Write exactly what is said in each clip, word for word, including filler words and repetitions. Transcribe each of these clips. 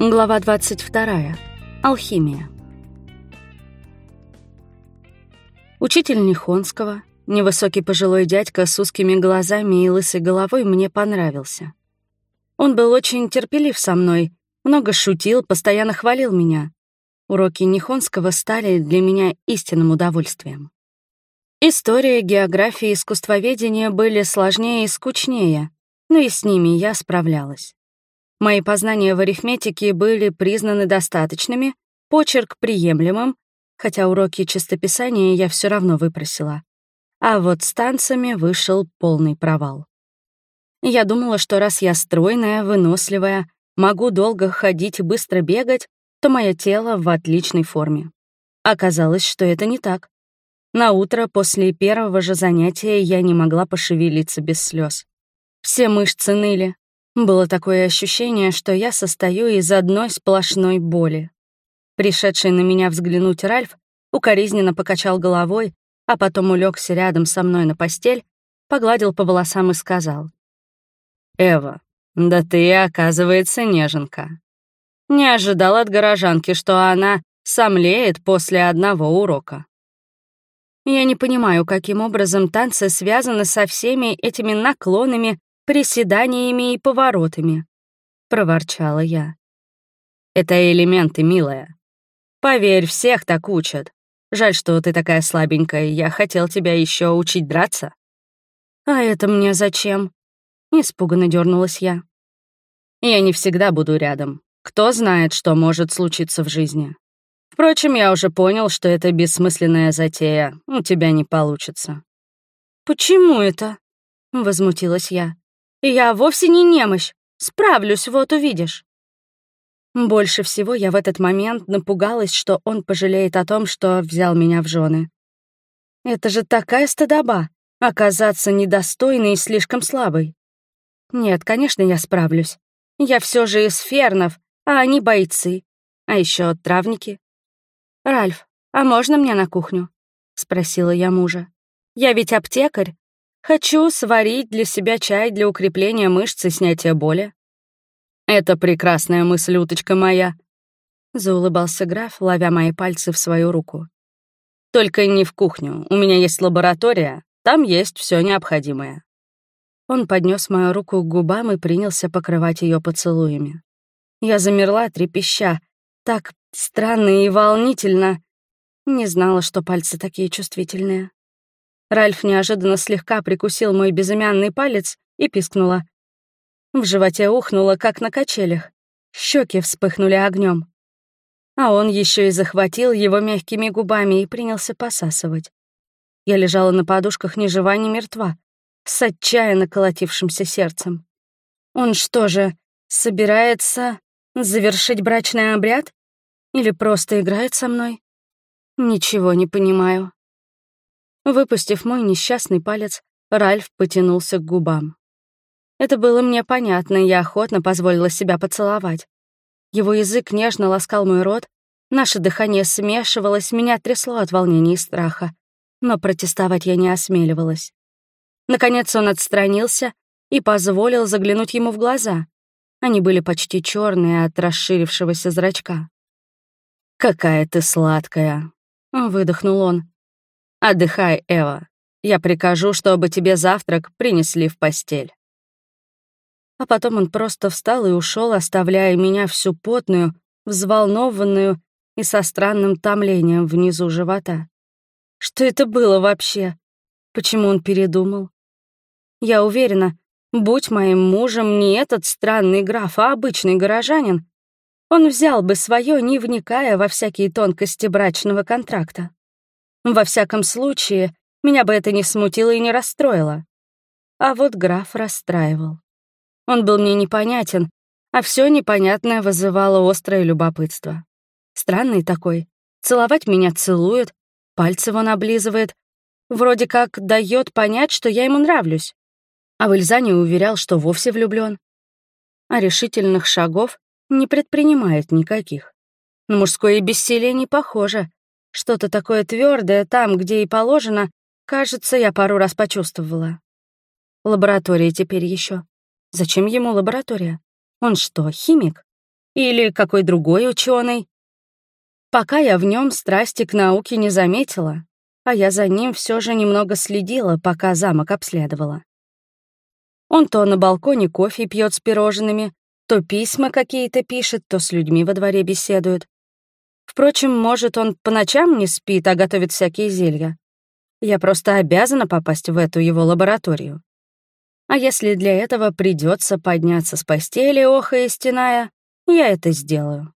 Глава двадцать вторая. Алхимия. Учитель Нихонского, невысокий пожилой дядька с узкими глазами и лысой головой, мне понравился. Он был очень терпелив со мной, много шутил, постоянно хвалил меня. Уроки Нихонского стали для меня истинным удовольствием. История, география и искусствоведение были сложнее и скучнее, но и с ними я справлялась. Мои познания в арифметике были признаны достаточными, почерк приемлемым, хотя уроки чистописания я все равно выпросила. А вот с танцами вышел полный провал. Я думала, что раз я стройная, выносливая, могу долго ходить и быстро бегать, то мое тело в отличной форме. Оказалось, что это не так. Наутро после первого же занятия я не могла пошевелиться без слез. Все мышцы ныли. Было такое ощущение, что я состою из одной сплошной боли. Пришедший на меня взглянуть Ральф укоризненно покачал головой, а потом улегся рядом со мной на постель, погладил по волосам и сказал: «Эва, да ты, оказывается, неженка. Не ожидал от горожанки, что она сомлеет после одного урока». Я не понимаю, каким образом танцы связаны со всеми этими наклонами, приседаниями и поворотами, — проворчала я. «Это элементы, милая. Поверь, всех так учат. Жаль, что ты такая слабенькая, я хотел тебя еще учить драться». «А это мне зачем?» — испуганно дернулась я. «Я не всегда буду рядом. Кто знает, что может случиться в жизни. Впрочем, я уже понял, что это бессмысленная затея, у тебя не получится». «Почему это?» — возмутилась я. «Я вовсе не немощь. Справлюсь, вот увидишь». Больше всего я в этот момент напугалась, что он пожалеет о том, что взял меня в жены. Это же такая стыдоба — оказаться недостойной и слишком слабой. Нет, конечно, я справлюсь. Я все же из фернов, а они бойцы. А еще травники. «Ральф, а можно мне на кухню?» — спросила я мужа. «Я ведь аптекарь. Хочу сварить для себя чай для укрепления мышц и снятия боли». «Это прекрасная мысль, уточка моя», — заулыбался граф, ловя мои пальцы в свою руку. «Только не в кухню. У меня есть лаборатория, там есть все необходимое». Он поднес мою руку к губам и принялся покрывать ее поцелуями. Я замерла, трепеща. Так странно и волнительно. Не знала, что пальцы такие чувствительные. Ральф неожиданно слегка прикусил мой безымянный палец и пискнула. В животе ухнуло, как на качелях. Щеки вспыхнули огнем. А он еще и захватил его мягкими губами и принялся посасывать. Я лежала на подушках ни жива, ни мертва, с отчаянно колотившимся сердцем. Он что же, собирается завершить брачный обряд? Или просто играет со мной? Ничего не понимаю. Выпустив мой несчастный палец, Ральф потянулся к губам. Это было мне понятно, и я охотно позволила себя поцеловать. Его язык нежно ласкал мой рот, наше дыхание смешивалось, меня трясло от волнения и страха, но протестовать я не осмеливалась. Наконец он отстранился и позволил заглянуть ему в глаза. Они были почти черные от расширившегося зрачка. «Какая ты сладкая!» — выдохнул он. «Отдыхай, Эва. Я прикажу, чтобы тебе завтрак принесли в постель». А потом он просто встал и ушел, оставляя меня всю потную, взволнованную и со странным томлением внизу живота. Что это было вообще? Почему он передумал? Я уверена, будь моим мужем не этот странный граф, а обычный горожанин, он взял бы свое, не вникая во всякие тонкости брачного контракта. Во всяком случае, меня бы это не смутило и не расстроило. А вот граф расстраивал. Он был мне непонятен, а все непонятное вызывало острое любопытство. Странный такой. Целовать меня целует, пальцы вон облизывает. Вроде как дает понять, что я ему нравлюсь. А в Ильзане уверял, что вовсе влюблен. А решительных шагов не предпринимает никаких. На мужское бессилие не похоже. Что-то такое твердое там, где и положено, кажется, я пару раз почувствовала. Лаборатория теперь еще. Зачем ему лаборатория? Он что, химик? Или какой другой ученый. Пока я в нем страсти к науке не заметила, а я за ним все же немного следила, пока замок обследовала. Он то на балконе кофе пьет с пирожными, то письма какие-то пишет, то с людьми во дворе беседует. Впрочем, может, он по ночам не спит, а готовит всякие зелья. Я просто обязана попасть в эту его лабораторию. А если для этого придется подняться с постели, охая и стеная, я это сделаю.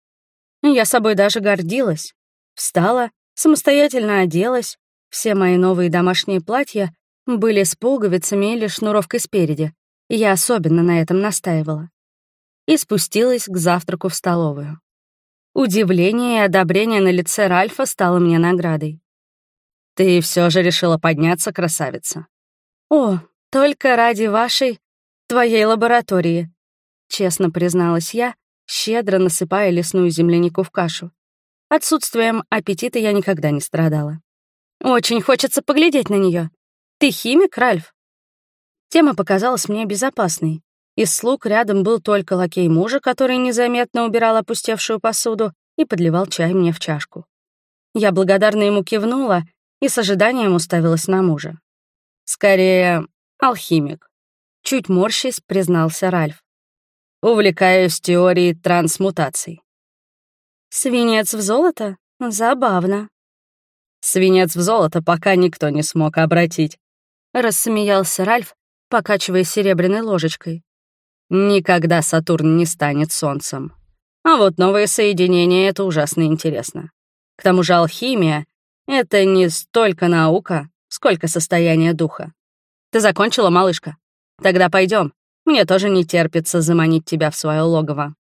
Я собой даже гордилась. Встала, самостоятельно оделась. Все мои новые домашние платья были с пуговицами или шнуровкой спереди, и я особенно на этом настаивала. И спустилась к завтраку в столовую. Удивление и одобрение на лице Ральфа стало мне наградой. «Ты все же решила подняться, красавица?» «О, только ради вашей, твоей лаборатории», — честно призналась я, щедро насыпая лесную землянику в кашу. Отсутствием аппетита я никогда не страдала. «Очень хочется поглядеть на нее. Ты химик, Ральф?» Тема показалась мне безопасной. Из слуг рядом был только лакей мужа, который незаметно убирал опустевшую посуду и подливал чай мне в чашку. Я благодарно ему кивнула и с ожиданием уставилась на мужа. «Скорее, алхимик», — чуть морщись признался Ральф. «Увлекаюсь теорией трансмутаций». «Свинец в золото? Забавно». «Свинец в золото пока никто не смог обратить», — рассмеялся Ральф, покачивая серебряной ложечкой. «Никогда Сатурн не станет Солнцем. А вот новые соединения — это ужасно интересно. К тому же алхимия — это не столько наука, сколько состояние духа. Ты закончила, малышка? Тогда пойдем. Мне тоже не терпится заманить тебя в свое логово».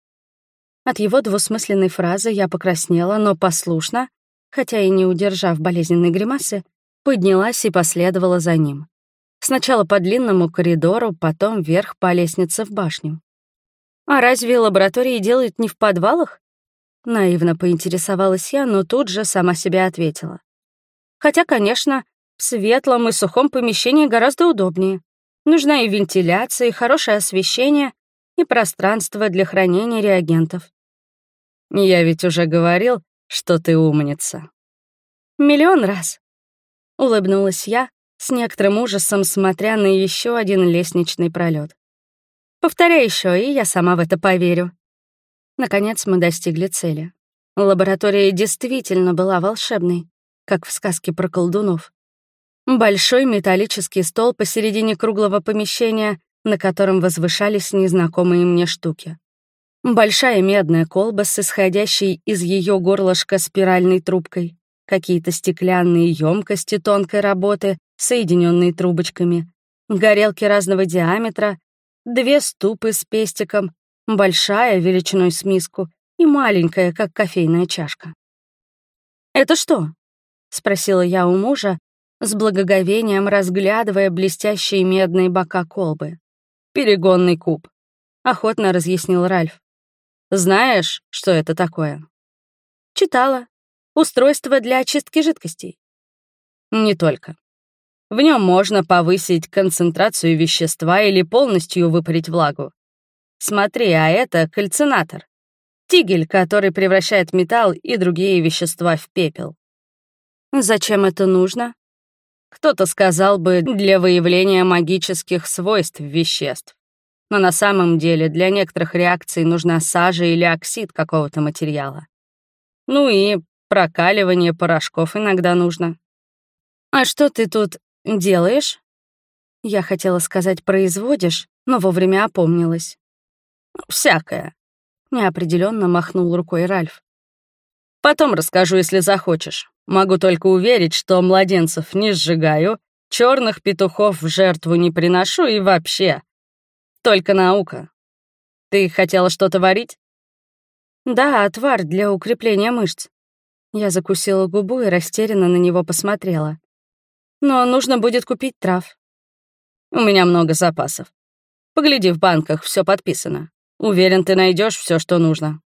От его двусмысленной фразы я покраснела, но послушно, хотя и не удержав болезненной гримасы, поднялась и последовала за ним. Сначала по длинному коридору, потом вверх по лестнице в башню. «А разве лаборатории делают не в подвалах?» Наивно поинтересовалась я, но тут же сама себе ответила. Хотя, конечно, в светлом и сухом помещении гораздо удобнее. Нужна и вентиляция, и хорошее освещение, и пространство для хранения реагентов. «Я ведь уже говорил, что ты умница». «Миллион раз», — улыбнулась я, с некоторым ужасом смотря на еще один лестничный пролет. «Повторяй еще, и я сама в это поверю». Наконец мы достигли цели. Лаборатория действительно была волшебной, как в сказке про колдунов. Большой металлический стол посередине круглого помещения, на котором возвышались незнакомые мне штуки. Большая медная колба с исходящей из ее горлышка спиральной трубкой, какие-то стеклянные емкости тонкой работы, соединенные трубочками, горелки разного диаметра, две ступы с пестиком, большая величиной с миску и маленькая, как кофейная чашка. «Это что?» — спросила я у мужа, с благоговением разглядывая блестящие медные бока колбы. «Перегонный куб», — охотно разъяснил Ральф. «Знаешь, что это такое?» «Читала. Устройство для очистки жидкостей». «Не только. В нем можно повысить концентрацию вещества или полностью выпарить влагу. Смотри, а это кальцинатор. Тигель, который превращает металл и другие вещества в пепел». «Зачем это нужно?» Кто-то сказал бы, для выявления магических свойств веществ. Но на самом деле для некоторых реакций нужна сажа или оксид какого-то материала. Ну и прокаливание порошков иногда нужно. «А что ты тут делаешь?» Я хотела сказать «производишь», но вовремя опомнилась. «Всякое», — неопределенно махнул рукой Ральф. «Потом расскажу, если захочешь. Могу только уверить, что младенцев не сжигаю, черных петухов в жертву не приношу и вообще. Только наука. Ты хотела что-то варить?» «Да, отвар для укрепления мышц». Я закусила губу и растерянно на него посмотрела. «Но нужно будет купить трав». «У меня много запасов. Погляди, в банках все подписано. Уверен, ты найдешь все, что нужно».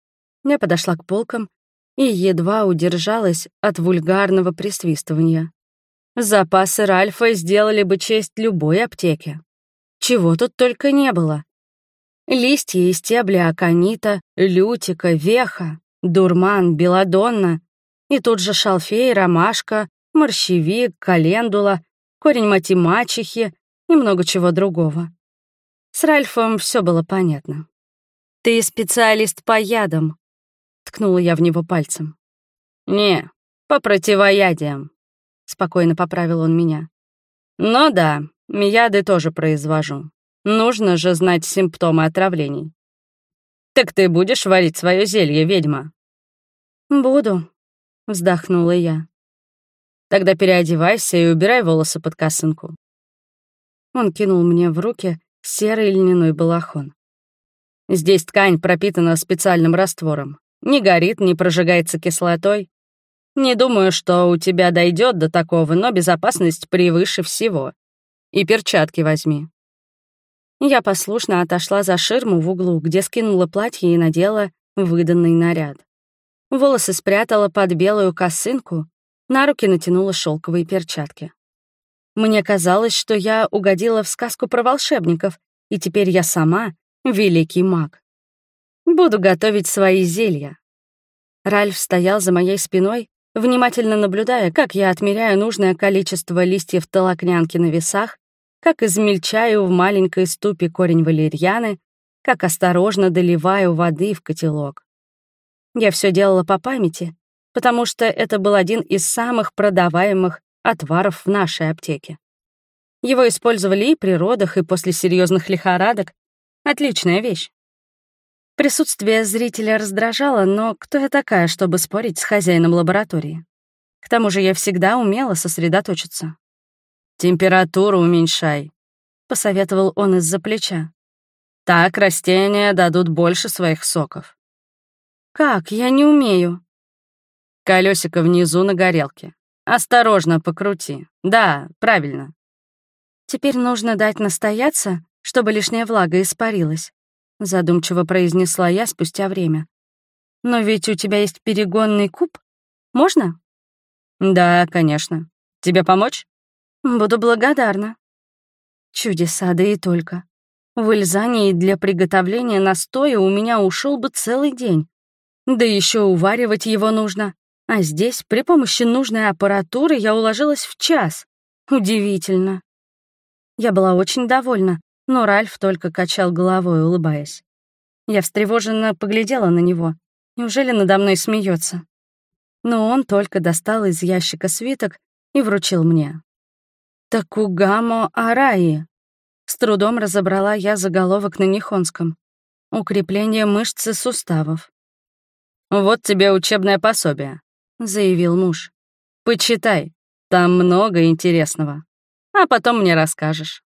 Я подошла к полкам и едва удержалась от вульгарного присвистывания. Запасы Ральфа сделали бы честь любой аптеке. Чего тут только не было. Листья и стебли аконита, лютика, веха, дурман, белладонна, и тут же шалфей, ромашка, морщевик, календула, корень мати-мачехи и много чего другого. С Ральфом все было понятно. «Ты специалист по ядам», — ткнула я в него пальцем. «Не, по противоядиям», — спокойно поправил он меня. «Но да, яды тоже произвожу. Нужно же знать симптомы отравлений». «Так ты будешь варить свое зелье, ведьма?» «Буду», — вздохнула я. «Тогда переодевайся и убирай волосы под косынку». Он кинул мне в руки серый льняной балахон. «Здесь ткань пропитана специальным раствором. Не горит, не прожигается кислотой. Не думаю, что у тебя дойдет до такого, но безопасность превыше всего. И перчатки возьми». Я послушно отошла за ширму в углу, где скинула платье и надела выданный наряд. Волосы спрятала под белую косынку, на руки натянула шелковые перчатки. Мне казалось, что я угодила в сказку про волшебников, и теперь я сама великий маг. Буду готовить свои зелья. Ральф стоял за моей спиной, внимательно наблюдая, как я отмеряю нужное количество листьев толокнянки на весах, как измельчаю в маленькой ступе корень валерьяны, как осторожно доливаю воды в котелок. Я все делала по памяти, потому что это был один из самых продаваемых отваров в нашей аптеке. Его использовали и при родах, и после серьезных лихорадок. Отличная вещь. Присутствие зрителя раздражало, но кто я такая, чтобы спорить с хозяином лаборатории? К тому же я всегда умела сосредоточиться. «Температуру уменьшай», — посоветовал он из-за плеча. «Так растения дадут больше своих соков». «Как? Я не умею». «Колесико внизу на горелке. Осторожно покрути. Да, правильно». «Теперь нужно дать настояться, чтобы лишняя влага испарилась», — задумчиво произнесла я спустя время. «Но ведь у тебя есть перегонный куб. Можно?» «Да, конечно. Тебе помочь?» «Буду благодарна». Чудеса, да и только. В Ильзании для приготовления настоя у меня ушел бы целый день. Да еще уваривать его нужно. А здесь при помощи нужной аппаратуры я уложилась в час. Удивительно. Я была очень довольна, но Ральф только качал головой, улыбаясь. Я встревоженно поглядела на него. Неужели надо мной смеется? Но он только достал из ящика свиток и вручил мне. «Такугамо Араи». С трудом разобрала я заголовок на нихонском. «Укрепление мышц и суставов». «Вот тебе учебное пособие», — заявил муж. «Почитай, там много интересного. А потом мне расскажешь».